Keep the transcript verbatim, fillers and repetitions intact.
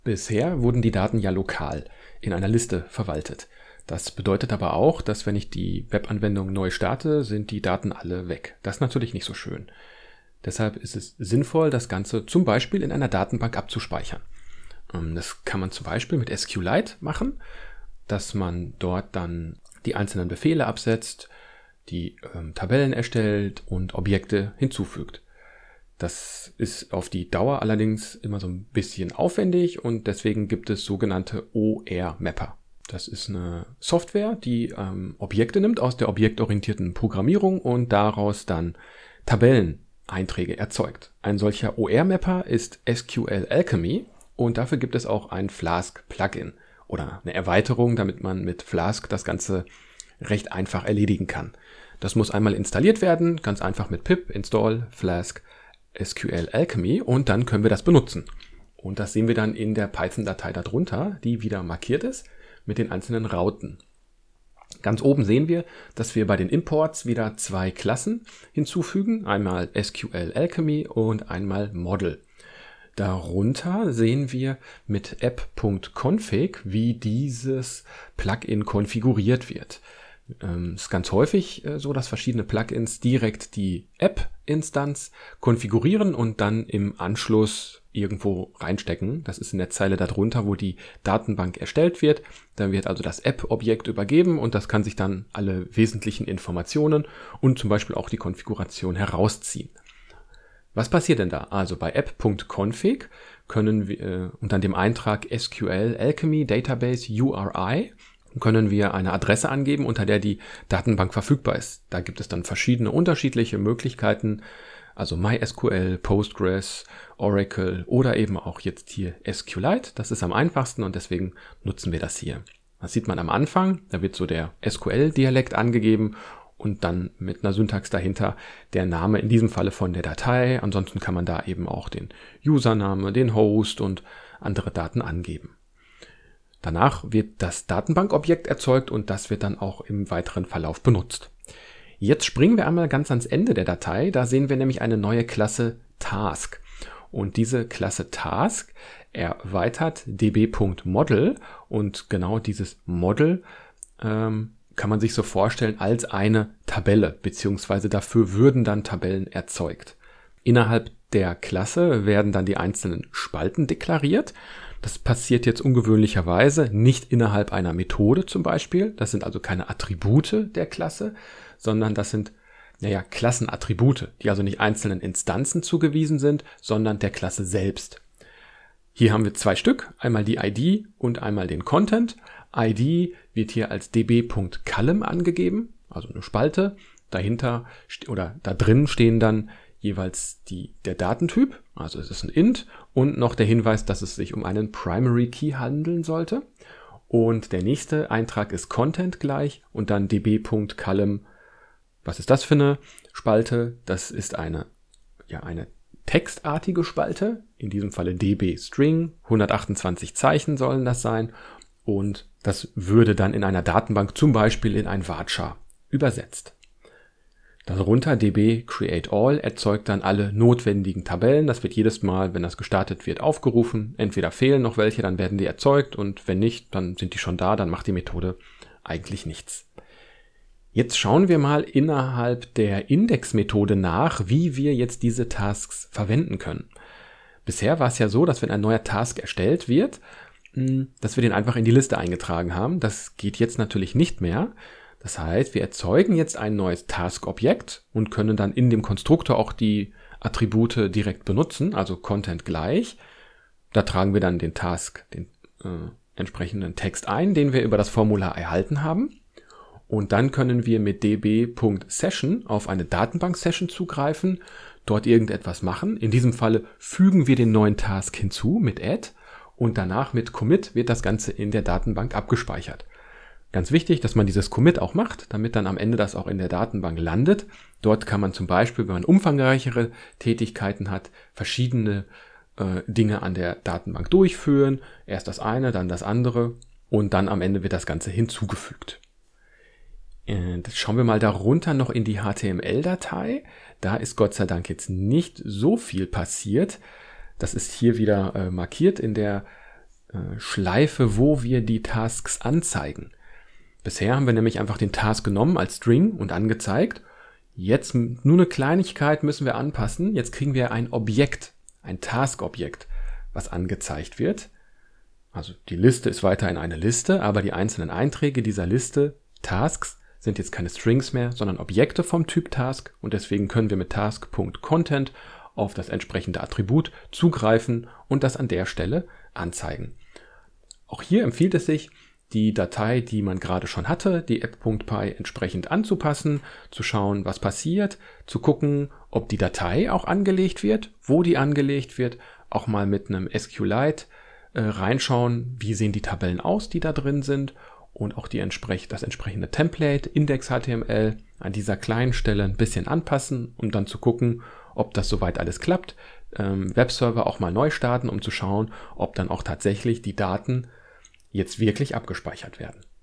Bisher wurden die Daten ja lokal in einer Liste verwaltet. Das bedeutet aber auch, dass wenn ich die Webanwendung neu starte, sind die Daten alle weg. Das ist natürlich nicht so schön. Deshalb ist es sinnvoll, das Ganze zum Beispiel in einer Datenbank abzuspeichern. Das kann man zum Beispiel mit SQLite machen, dass man dort dann die einzelnen Befehle absetzt, die ähm, Tabellen erstellt und Objekte hinzufügt. Das ist auf die Dauer allerdings immer so ein bisschen aufwendig und deswegen gibt es sogenannte O R-Mapper. Das ist eine Software, die ähm, Objekte nimmt aus der objektorientierten Programmierung und daraus dann Tabelleneinträge erzeugt. Ein solcher O R-Mapper ist S Q L Alchemy und dafür gibt es auch ein Flask-Plugin oder eine Erweiterung, damit man mit Flask das Ganze recht einfach erledigen kann. Das muss einmal installiert werden, ganz einfach mit pip install flask S Q L Alchemy und dann können wir das benutzen. Und das sehen wir dann in der Python-Datei darunter, die wieder markiert ist mit den einzelnen Rauten. Ganz oben sehen wir, dass wir bei den Imports wieder zwei Klassen hinzufügen, einmal S Q L Alchemy und einmal Model. Darunter sehen wir mit app.config, wie dieses Plugin konfiguriert wird. Es ist ganz häufig so, dass verschiedene Plugins direkt die App-Instanz konfigurieren und dann im Anschluss irgendwo reinstecken. Das ist in der Zeile darunter, wo die Datenbank erstellt wird. Dann wird also das App-Objekt übergeben und das kann sich dann alle wesentlichen Informationen und zum Beispiel auch die Konfiguration herausziehen. Was passiert denn da? Also bei app.config können wir äh, unter dem Eintrag S Q L Alchemy Database U R I können wir eine Adresse angeben, unter der die Datenbank verfügbar ist. Da gibt es dann verschiedene unterschiedliche Möglichkeiten, also MySQL, Postgres, Oracle oder eben auch jetzt hier SQLite. Das ist am einfachsten und deswegen nutzen wir das hier. Das sieht man am Anfang, da wird so der S Q L-Dialekt angegeben und dann mit einer Syntax dahinter der Name, in diesem Falle von der Datei. Ansonsten kann man da eben auch den Username, den Host und andere Daten angeben. Danach wird das Datenbankobjekt erzeugt und das wird dann auch im weiteren Verlauf benutzt. Jetzt springen wir einmal ganz ans Ende der Datei. Da sehen wir nämlich eine neue Klasse Task. Und diese Klasse Task erweitert db.model und genau dieses Model ähm, kann man sich so vorstellen als eine Tabelle, beziehungsweise dafür würden dann Tabellen erzeugt. Innerhalb der Klasse werden dann die einzelnen Spalten deklariert. Das passiert jetzt ungewöhnlicherweise nicht innerhalb einer Methode zum Beispiel. Das sind also keine Attribute der Klasse, sondern das sind naja, Klassenattribute, die also nicht einzelnen Instanzen zugewiesen sind, sondern der Klasse selbst. Hier haben wir zwei Stück, einmal die I D und einmal den Content. I D wird hier als db.column angegeben, also eine Spalte. Dahinter oder da drin stehen dann jeweils die, der Datentyp, also es ist ein Int und noch der Hinweis, dass es sich um einen Primary Key handeln sollte. Und der nächste Eintrag ist Content gleich und dann db.column. Was ist das für eine Spalte? Das ist eine, ja, eine textartige Spalte, in diesem Falle db String, hundertachtundzwanzig Zeichen sollen das sein und das würde dann in einer Datenbank zum Beispiel in ein Varchar übersetzt. Darunter db create all erzeugt dann alle notwendigen Tabellen. Das wird jedes Mal, wenn das gestartet wird, aufgerufen. Entweder fehlen noch welche, dann werden die erzeugt und wenn nicht, dann sind die schon da, dann macht die Methode eigentlich nichts. Jetzt schauen wir mal innerhalb der Index-Methode nach, wie wir jetzt diese Tasks verwenden können. Bisher war es ja so, dass wenn ein neuer Task erstellt wird, dass wir den einfach in die Liste eingetragen haben. Das geht jetzt natürlich nicht mehr. Das heißt, wir erzeugen jetzt ein neues Task-Objekt und können dann in dem Konstruktor auch die Attribute direkt benutzen, also Content gleich. Da tragen wir dann den Task, den äh, entsprechenden Text ein, den wir über das Formular erhalten haben. Und dann können wir mit db.session auf eine Datenbank-Session zugreifen, dort irgendetwas machen. In diesem Falle fügen wir den neuen Task hinzu mit add und danach mit commit wird das Ganze in der Datenbank abgespeichert. Ganz wichtig, dass man dieses Commit auch macht, damit dann am Ende das auch in der Datenbank landet. Dort kann man zum Beispiel, wenn man umfangreichere Tätigkeiten hat, verschiedene äh, Dinge an der Datenbank durchführen. Erst das eine, dann das andere und dann am Ende wird das Ganze hinzugefügt. Jetzt schauen wir mal darunter noch in die H T M L-Datei. Da ist Gott sei Dank jetzt nicht so viel passiert. Das ist hier wieder äh, markiert in der äh, Schleife, wo wir die Tasks anzeigen. Bisher haben wir nämlich einfach den Task genommen als String und angezeigt. Jetzt nur eine Kleinigkeit müssen wir anpassen. Jetzt kriegen wir ein Objekt, ein Task-Objekt, was angezeigt wird. Also die Liste ist weiterhin eine Liste, aber die einzelnen Einträge dieser Liste, Tasks, sind jetzt keine Strings mehr, sondern Objekte vom Typ Task und deswegen können wir mit task.content auf das entsprechende Attribut zugreifen und das an der Stelle anzeigen. Auch hier empfiehlt es sich, die Datei, die man gerade schon hatte, die app.py entsprechend anzupassen, zu schauen, was passiert, zu gucken, ob die Datei auch angelegt wird, wo die angelegt wird, auch mal mit einem SQLite äh, reinschauen, wie sehen die Tabellen aus, die da drin sind und auch die entsprech- das entsprechende Template, Index.html an dieser kleinen Stelle ein bisschen anpassen, um dann zu gucken, ob das soweit alles klappt. Ähm, Webserver auch mal neu starten, um zu schauen, ob dann auch tatsächlich die Daten jetzt wirklich abgespeichert werden.